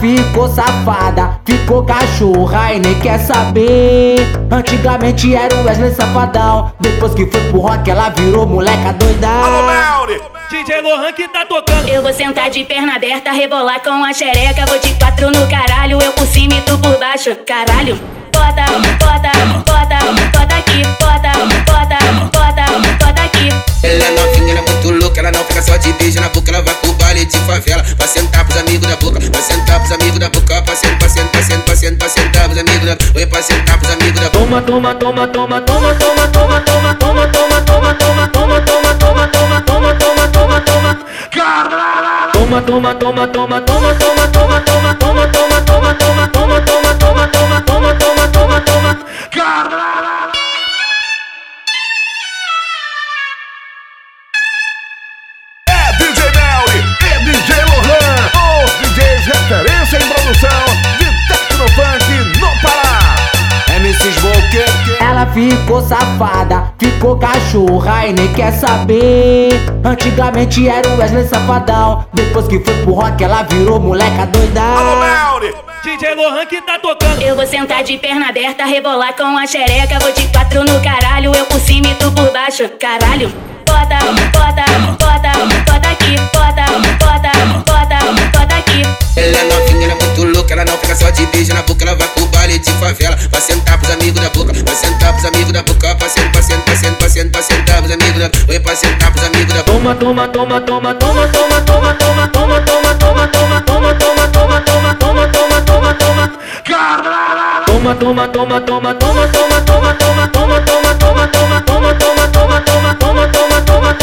ficou safada, ficou cachorra e nem quer saber. Antigamente era o Wesley Safadão, depois que foi pro rock ela virou moleca doida. Alô, Melri! DJ Lohan que tá tocando. Eu vou sentar de perna aberta, rebolar com a xereca. Vou de 4 no caralho, eu por cima e tu por baixo. Caralho, bota, bota, bota, bota aqui. Bota, bota, bota, bota aqui. Ela é novinha, ela é muito louca, ela não fica só de beijo na boca. Ela vai pro baile de favela, pra sentar pros amigos da boca. Pra sentar pros amigos da boca, pra sentar pros amigos da boca. Oi, pra sentar pros amigos da boca. Toma, toma, toma, toma, toma, toma, toma, toma, toma, toma, toma, toma, toma, toma, toma, toma, toma, toma, toma, toma. Caralho! Toma, toma, toma, toma, toma, toma, toma, toma, toma, toma, toma, toma, toma, toma, toma, toma, toma, toma, toma, toma. Caralho! É DJ Melri, é DJ Lohan, os DJs referência em produção de Tecnofunk no Pará. MC Smoker. Ela ficou safada, ficou cachorra e nem quer saber. Antigamente era o Wesley Safadão, depois que foi pro rock ela virou moleca doida. Alô, Melri! DJ Lohan que tá tocando. Eu vou sentar de perna aberta, rebolar com a xereca. Vou de 4 no caralho, eu por cima e tu por baixo. Caralho, bota, bota, bota, bota aqui. Bota, bota, bota, bota aqui. Ela é novinha, ela é muito louca, ela não fica só de beijo na boca. Ela vai pro baile de favela, pra sentar pros amigos da boca. Pra sentar pros amigos da boca, pra sentar pros amigos da boca. Oi, pra sentar pros amigos da boca. Toma, toma, toma, toma, toma, toma, toma, toma, toma, toma, toma, toma, toma, toma, toma, toma, toma, toma, toma, toma. Caralho! Toma, toma, toma, toma, toma, toma, toma, toma, toma, toma, toma, toma, toma, toma, toma, toma, toma, toma, toma.